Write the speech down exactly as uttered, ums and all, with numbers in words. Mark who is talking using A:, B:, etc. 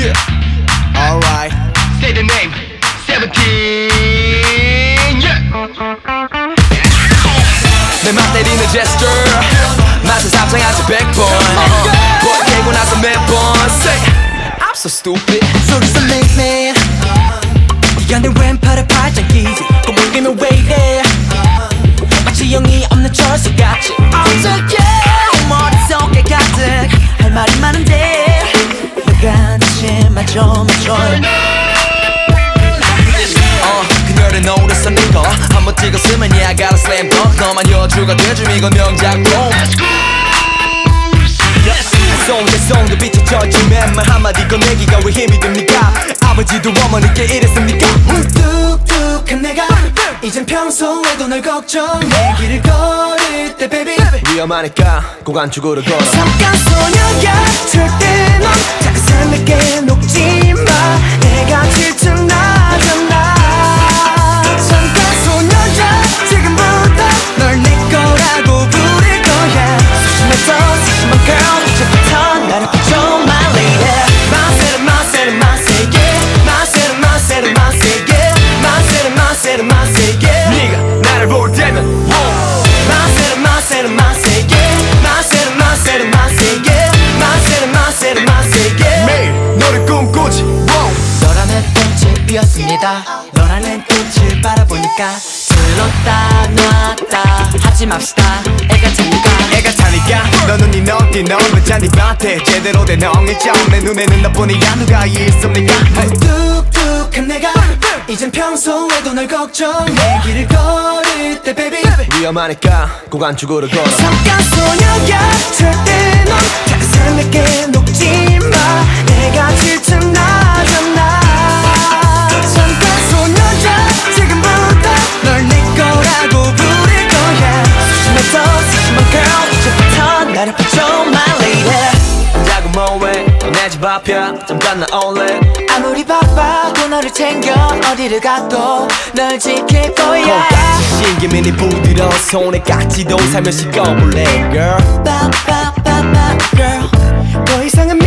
A: Yeah, alright. Say the name. Seventeen. Yeah. 내 맘 때리는 제스처 맛은 상상하지 백 번 볼 깨고 나서 매번 Say I'm so stupid
B: 속에서 매일매일 네가 내 왼팔에 팔짱 끼지 꼬물기면 왜 이래 마치 영이 없는 철수같이 어떡해 머릿속에 가득 할 말이 많은데 내가 대신 맞춰 맞춰
A: 그녀를 노래 썼는 거 한번 찍었으면 yeah I got a slam dunk 너만 여주가 돼줌 이건 명작품 송대송도 비춰져진 맨말 한마디 꺼내기가 왜 힘이 듭니까 아버지도 어머니께 이랬습니까
B: 무뚝뚝한 내가 이젠 평소에도 널 걱정해 길을 걸을 때 baby
A: 위험하니까 고관축으로 걸어
B: 잠깐 소녀야 절대 넌 작은 내게 녹지마 내가 질투나잖아 잠깐 소녀야 지금부터 널 내 거라고 부를 거야 소심해서 소심한 girl 이제부터 나를 붙여 my lady 마세르 마세르 마세게 마세르 마세르 마세게 마세르 마세르 마세게
A: 네가 나를 볼 때면
B: 마세르 마세르 마세게 마세르 마세르 마세게 마세르 마세르 마세게
A: 매일 너를 꿈꾸지
B: 너라는 꽃이 피었습니다 너라는 꽃을 바라보니까 들렀다 놨다 하지 맙시다 애가 타니까
A: 애가 타니까 너는 네 너띠 너는 잔디밭에 제대로 된 엉일점 내 눈에는 너뿐이야 누가 있습니까
B: 뚝뚝한 내가 이젠 평소에도 널 걱정해 길을 걸을 때 baby
A: 위험하니까 고관축으로 걸어
B: 잠깐 소녀야 절대 넌 다른 사람에게 녹지마 내가 질투나잖아 잠깐 소녀야 지금부터 널 내 거라고 부를 거야 소심해서 소심한 girl 이제부터 나를 붙여 my lady
A: 자꾸 뭐해 내 집 앞이야 잠깐 나올래
B: 아무리 바빠도 너를 챙겨 어디를 가도 널 지킬 거야
A: 콩깍지 신기민이 부드러운 손에 깍지도 살며시 꺼볼래 girl
B: 빠빠빠빠 girl 더 이상은